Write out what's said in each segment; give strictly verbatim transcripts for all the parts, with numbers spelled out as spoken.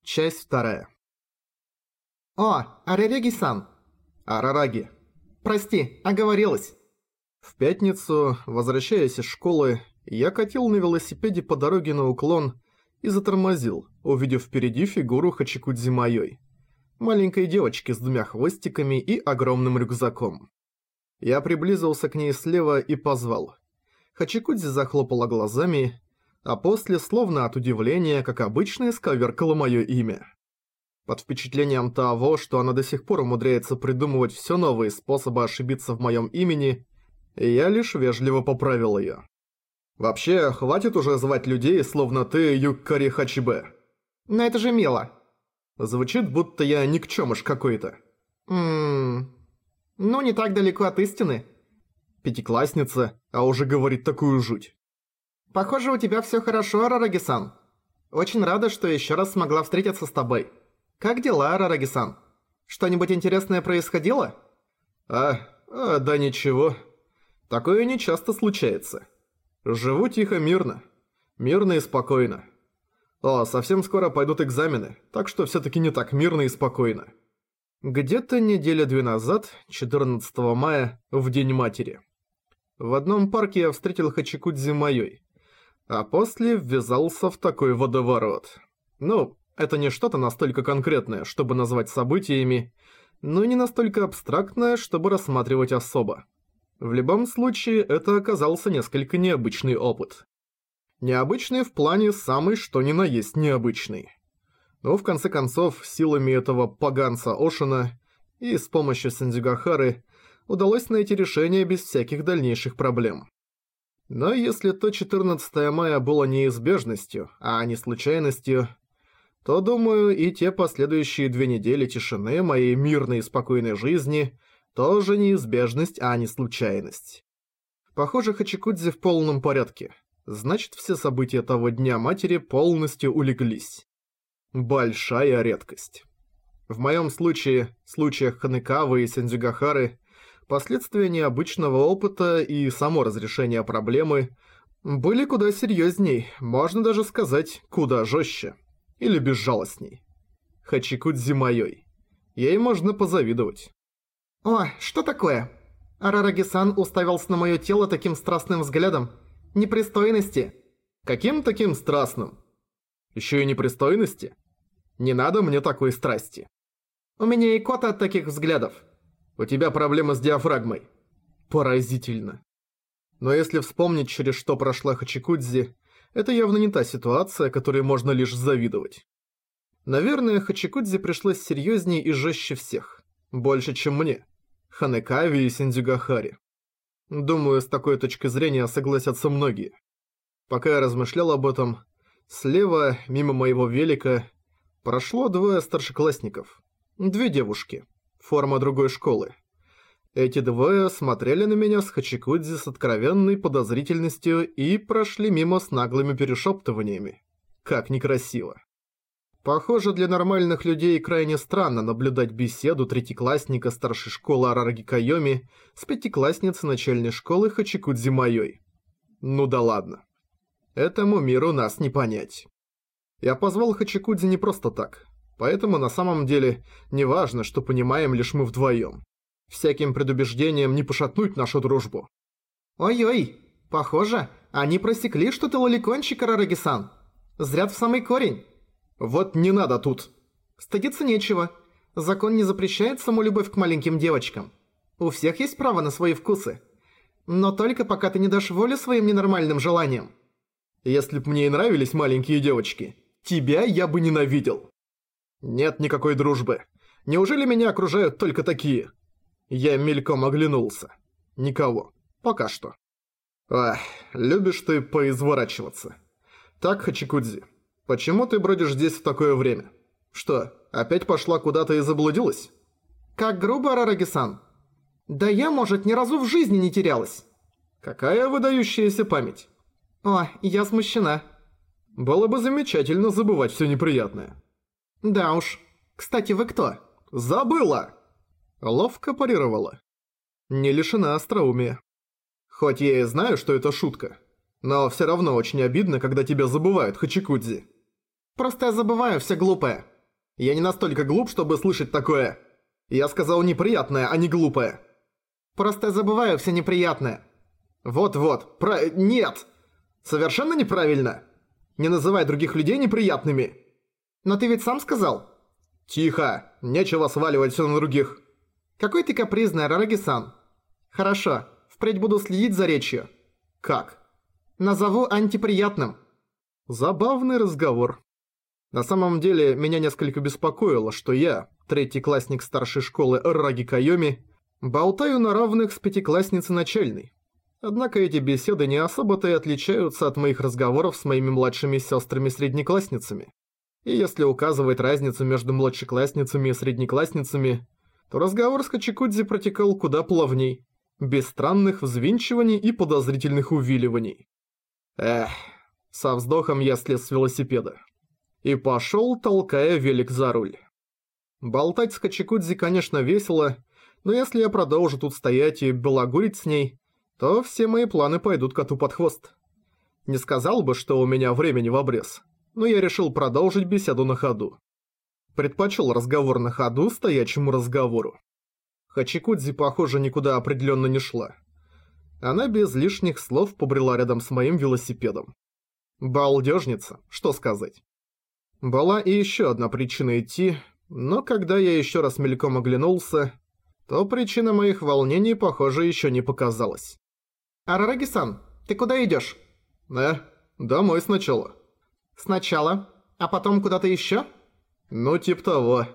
Часть вторая. «О, Арараги-сан!» Арараги. «Прости, оговорилась!» В пятницу, возвращаясь из школы, я катил на велосипеде по дороге на уклон и затормозил, увидев впереди фигуру Хачикудзи Майой, маленькой девочки с двумя хвостиками и огромным рюкзаком. Я приблизился к ней слева и позвал. Хачикудзи захлопала глазами, а после, словно от удивления, как обычно, исковеркала моё имя. Под впечатлением того, что она до сих пор умудряется придумывать всё новые способы ошибиться в моём имени, я лишь вежливо поправил её. «Вообще, хватит уже звать людей, словно ты Юккари Хачибе». «Но это же мило». Звучит, будто я никчёмыш какой-то. Ммм... Ну, не так далеко от истины. Пятиклассница, а уже говорит такую жуть. Похоже, у тебя всё хорошо, Арараги-сан. Очень рада, что ещё раз смогла встретиться с тобой. Как дела, Арараги-сан? Что-нибудь интересное происходило? А, а, да ничего. Такое не часто случается. Живу тихо, мирно. Мирно и спокойно. О, совсем скоро пойдут экзамены, так что всё-таки не так мирно и спокойно. Где-то неделя две назад, четырнадцатого мая, в День Матери. В одном парке я встретил Хачикудзи Майой, а после ввязался в такой водоворот. Ну, это не что-то настолько конкретное, чтобы назвать событиями, но и не настолько абстрактное, чтобы рассматривать особо. В любом случае, это оказался несколько необычный опыт. Необычный в плане самый что ни на есть необычный. Но в конце концов, силами этого поганца Ошина и с помощью Сэндзюгахары удалось найти решение без всяких дальнейших проблем. Но если то четырнадцатое мая было неизбежностью, а не случайностью, то, думаю, и те последующие две недели тишины моей мирной и спокойной жизни тоже неизбежность, а не случайность. Похоже, Хачикудзи в полном порядке. Значит, все события того Дня Матери полностью улеглись. Большая редкость. В моем случае, в случаях Ханекавы и Сэндзюгахары, последствия необычного опыта и само разрешение проблемы были куда серьезней, можно даже сказать, куда жестче. Или безжалостней. Хачикудзи Майой. Ей можно позавидовать. «О, что такое? Арараги-сан уставился на моё тело таким страстным взглядом. Непристойности». «Каким таким страстным? Ещё и непристойности? Не надо мне такой страсти». «У меня икота от таких взглядов». «У тебя проблема с диафрагмой». Поразительно. Но если вспомнить, через что прошла Хачикудзи, это явно не та ситуация, которой можно лишь завидовать. Наверное, Хачикудзи пришлось серьезнее и жестче всех. Больше, чем мне. Ханекаве и Сэндзюгахаре. Думаю, с такой точки зрения согласятся многие. Пока я размышлял об этом, слева, мимо моего велика, прошло двое старшеклассников. Две девушки. Форма другой школы. Эти двое смотрели на меня с Хачикудзи с откровенной подозрительностью и прошли мимо с наглыми перешептываниями. Как некрасиво. Похоже, для нормальных людей крайне странно наблюдать беседу третьеклассника старшей школы Арараги Кайоми с пятиклассницей начальной школы Хачикудзи Майой. Ну да ладно. Этому миру нас не понять. Я позвал Хачикудзи не просто так, поэтому на самом деле не важно, что понимаем лишь мы вдвоем. Всяким предубеждением не пошатнуть нашу дружбу. «Ой-ой, похоже, они просекли, что ты лоликончик, Арараги-сан. Зря в самый корень». «Вот не надо тут». «Стыдиться нечего. Закон не запрещает саму любовь к маленьким девочкам. У всех есть право на свои вкусы. Но только пока ты не дашь волю своим ненормальным желаниям». «Если б мне и нравились маленькие девочки, тебя я бы ненавидел». «Нет никакой дружбы. Неужели меня окружают только такие?» Я мельком оглянулся. Никого. Пока что. Ах, любишь ты поизворачиваться. Так, Хачикудзи, почему ты бродишь здесь в такое время? Что, опять пошла куда-то и заблудилась? Как грубо, Арараги-сан. Да я, может, ни разу в жизни не терялась. Какая выдающаяся память. О, я смущена. Было бы замечательно забывать все неприятное. Да уж. Кстати, вы кто? Забыла! Ловко парировала. Не лишена остроумия. Хоть я и знаю, что это шутка, Но все равно очень обидно, когда тебя забывают, Хачикудзи. Просто я забываю все глупое. Я не настолько глуп, чтобы слышать такое. Я сказал неприятное, а не глупое. Просто забываю все неприятное. Вот-вот, про... нет! Совершенно неправильно. Не называй других людей неприятными. Но ты ведь сам сказал. Тихо, нечего сваливать все на других. Какой ты капризный, Арараги-сан. Хорошо, впредь буду следить за речью. Как? Назову антиприятным. Забавный разговор. На самом деле, меня несколько беспокоило, что я, третий классник старшей школы Раги Кайоми, болтаю на равных с пятиклассницей начальной. Однако эти беседы не особо-то и отличаются от моих разговоров с моими младшими сестрами-среднеклассницами. И если указывать разницу между младшеклассницами и среднеклассницами, то разговор с Хачикудзи протекал куда плавней, без странных взвинчиваний и подозрительных увиливаний. Эх, со вздохом я слез с велосипеда. И пошел, толкая велик за руль. Болтать с Хачикудзи, конечно, весело, но если я продолжу тут стоять и балагурить с ней, то все мои планы пойдут коту под хвост. Не сказал бы, что у меня времени в обрез, но я решил продолжить беседу на ходу. Предпочел разговор на ходу стоячему разговору. Хачикудзи, похоже, никуда определенно не шла. Она без лишних слов побрела рядом с моим велосипедом. Балдежница, что сказать. Была и еще одна причина идти, но когда я еще раз мельком оглянулся, то причина моих волнений, похоже, еще не показалась. Арараги-сан, ты куда идешь? Э, домой сначала. Сначала? А потом куда-то еще? Ну, типа того.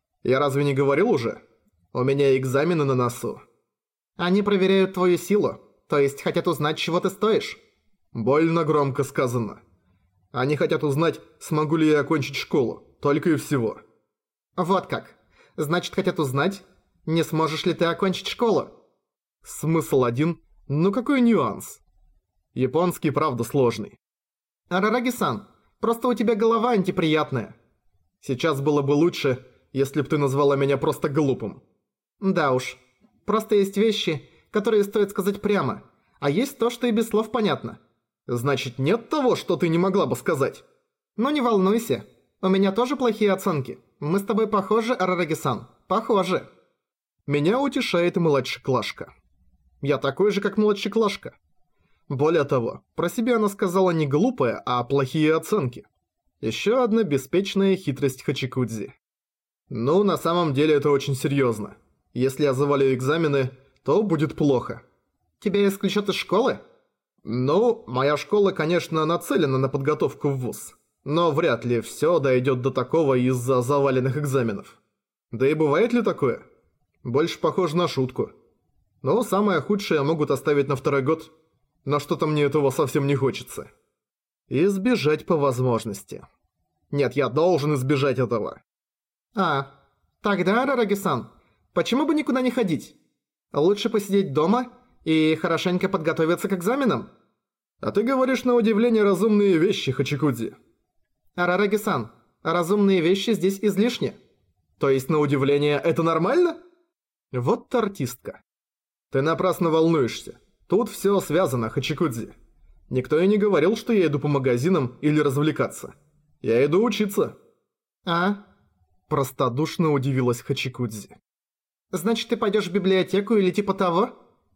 Я разве не говорил уже? У меня экзамены на носу. Они проверяют твою силу, то есть хотят узнать, чего ты стоишь. Больно громко сказано. Они хотят узнать, смогу ли я окончить школу, только и всего. Вот как. Значит, хотят узнать, не сможешь ли ты окончить школу. Смысл один, но какой нюанс? Японский, правда, сложный. Арараги-сан, просто у тебя голова антиприятная. Сейчас было бы лучше, если бы ты назвала меня просто глупым. Да уж. Просто есть вещи, которые стоит сказать прямо, а есть то, что и без слов понятно. Значит, нет того, что ты не могла бы сказать? Ну не волнуйся. У меня тоже плохие оценки. Мы с тобой похожи, Арараги-сан. Похожи. Меня утешает младшеклашка. Я такой же, как младшеклашка. Более того, про себя она сказала не глупая, а плохие оценки. Еще одна беспечная хитрость Хачикудзи. Ну, на самом деле это очень серьезно. Если я завалю экзамены, то будет плохо. Тебя исключат из школы? Ну, моя школа, конечно, нацелена на подготовку в вуз. Но вряд ли все дойдет до такого из-за заваленных экзаменов. Да и бывает ли такое? Больше похоже на шутку. Но самое худшее могут оставить на второй год. Но что-то мне этого совсем не хочется. Избежать по возможности. Нет, я должен избежать этого. А, тогда, Арараги-сан, почему бы никуда не ходить? Лучше посидеть дома и хорошенько подготовиться к экзаменам. А ты говоришь на удивление разумные вещи, Хачикудзи. Арараги-сан, разумные вещи здесь излишни. То есть на удивление это нормально? Вот артистка. Ты напрасно волнуешься. Тут все связано, Хачикудзи. Никто и не говорил, что я иду по магазинам или развлекаться. Я иду учиться. А? Простодушно удивилась Хачикудзи. Значит, ты пойдешь в библиотеку или типа того?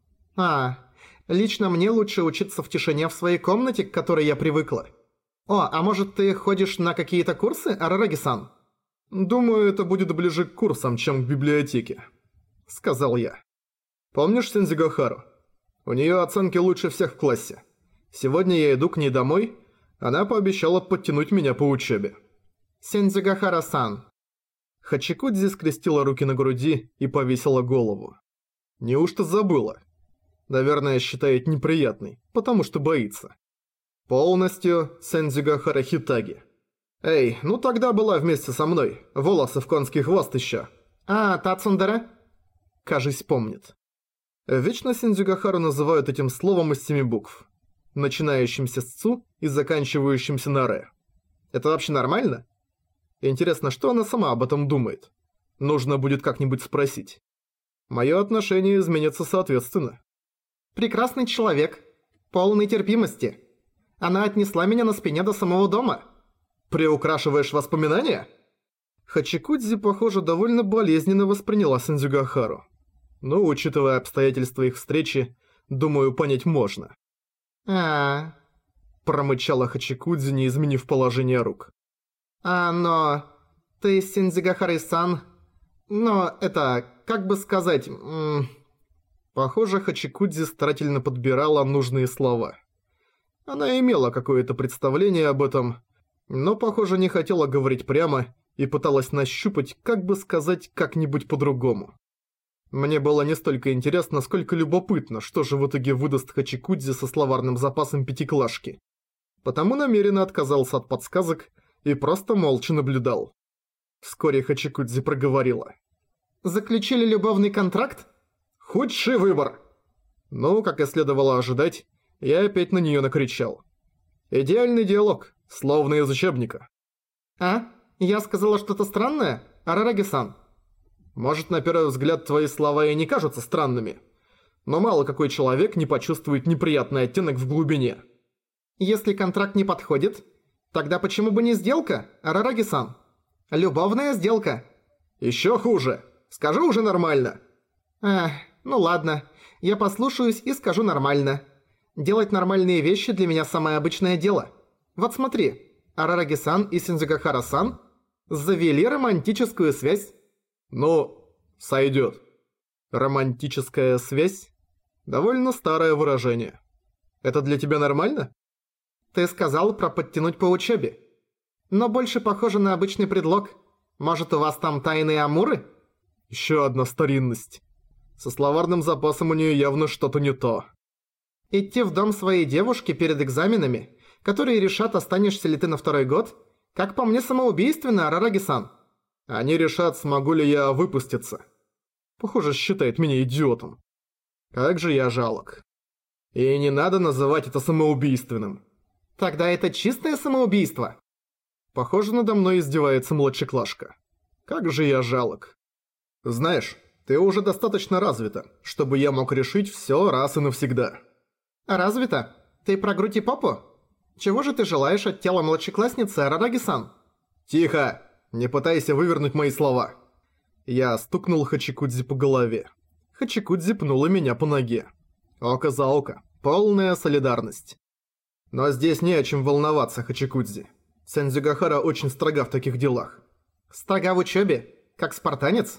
А, лично мне лучше учиться в тишине в своей комнате, к которой я привыкла. О, а может ты ходишь на какие-то курсы, Арараги-сан? Думаю, это будет ближе к курсам, чем к библиотеке, сказал я. Помнишь Сензигахару? У нее оценки лучше всех в классе. Сегодня я иду к ней домой, она пообещала подтянуть меня по учебе. Сензигахара-сан. Хачикудзи скрестила руки на груди и повесила голову. Неужто забыла? Наверное, считает неприятной, потому что боится. Полностью Сензигахара Хитаги. Эй, ну тогда была вместе со мной, волосы в конский хвост еще. А, Тацундера? Кажись, помнит. Вечно Сензигахару называют этим словом из семи букв, начинающимся с цу и заканчивающимся на ре. Это вообще нормально? Интересно, что она сама об этом думает? Нужно будет как-нибудь спросить. Мое отношение изменится соответственно. Прекрасный человек, полный терпимости. Она отнесла меня на спине до самого дома. Приукрашиваешь воспоминания? Хачикудзи, похоже, довольно болезненно восприняла Сэндзюгахару. Но, учитывая обстоятельства их встречи, думаю, понять можно. А, Промычала Хачикудзи, не изменив положение рук. а, но... Ты Сэндзюгахара-сан... Но это... Как бы сказать... М Похоже, Хачикудзи старательно подбирала нужные слова. Она имела какое-то представление об этом, но, похоже, не хотела говорить прямо и пыталась нащупать, как бы сказать, как-нибудь по-другому. Мне было не столько интересно, сколько любопытно, что же в итоге выдаст Хачикудзи со словарным запасом пятиклашки. Потому намеренно отказался от подсказок и просто молча наблюдал. Вскоре Хачикудзи проговорила. Заключили любовный контракт? «Худший выбор!» Ну, как и следовало ожидать, я опять на неё накричал. Идеальный диалог, словно из учебника. А? Я сказала что-то странное? Арараги-сан. Может, на первый взгляд твои слова и не кажутся странными, но мало какой человек не почувствует неприятный оттенок в глубине. Если контракт не подходит, тогда почему бы не сделка, Арараги-сан? Любовная сделка. Ещё хуже. Скажи уже нормально. Эх, ну ладно. Я послушаюсь и скажу нормально. Делать нормальные вещи для меня самое обычное дело. Вот смотри, Арараги-сан и Сэндзюгахара-сан завели романтическую связь. Ну, сойдёт. Романтическая связь? Довольно старое выражение. Это для тебя нормально? Ты сказал про подтянуть по учебе. Но больше похоже на обычный предлог. Может, у вас там тайные амуры? Ещё одна старинность. Со словарным запасом у неё явно что-то не то. Идти в дом своей девушки перед экзаменами, которые решат, останешься ли ты на второй год, как по мне, самоубийственно, Арараги-сан. Они решат, смогу ли я выпуститься. Похоже, считает меня идиотом. Как же я жалок. И не надо называть это самоубийственным. Тогда это чистое самоубийство. Похоже, надо мной издевается младшеклашка. Как же я жалок. Знаешь, ты уже достаточно развита, чтобы я мог решить всё раз и навсегда. Развито? Ты про грудь и попу? Чего же ты желаешь от тела младшеклассницы, Арараги-сан? Тихо! Не пытайся вывернуть мои слова. Я стукнул Хачикудзи по голове. Хачикудзи пнула меня по ноге. Око за око. Полная солидарность. Но здесь не о чем волноваться, Хачикудзи. Сэндзюгахара очень строга в таких делах. Строга в учёбе? Как спартанец?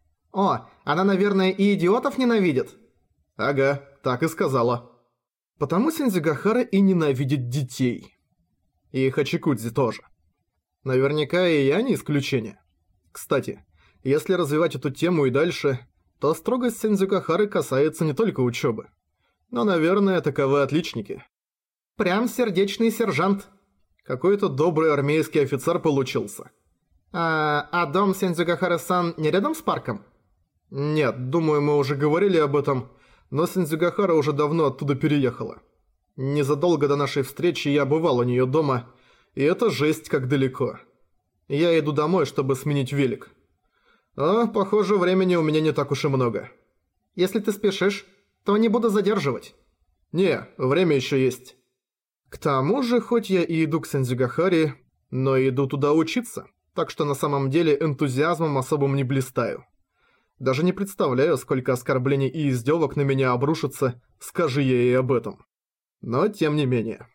О, она, наверное, и идиотов ненавидит. Ага, так и сказала. Потому Сэндзюгахара и ненавидит детей. И Хачикудзи тоже. Наверняка и я не исключение. Кстати, если развивать эту тему и дальше, то строгость Сэндзюгахары касается не только учёбы. Но, наверное, таковы отличники. Прям сердечный сержант. Какой-то добрый армейский офицер получился. А, а дом Сэндзюгахары-сан не рядом с парком? Нет, думаю, мы уже говорили об этом, но Сэндзюгахара уже давно оттуда переехала. Незадолго до нашей встречи я бывал у неё дома, и это жесть как далеко. Я иду домой, чтобы сменить велик. А, похоже, времени у меня не так уж и много. Если ты спешишь, то не буду задерживать. Не, время ещё есть. К тому же, хоть я и иду к Сэндзюгахаре, но иду туда учиться, так что на самом деле энтузиазмом особым не блистаю. Даже не представляю, сколько оскорблений и издевок на меня обрушится, скажи я ей об этом. Но тем не менее.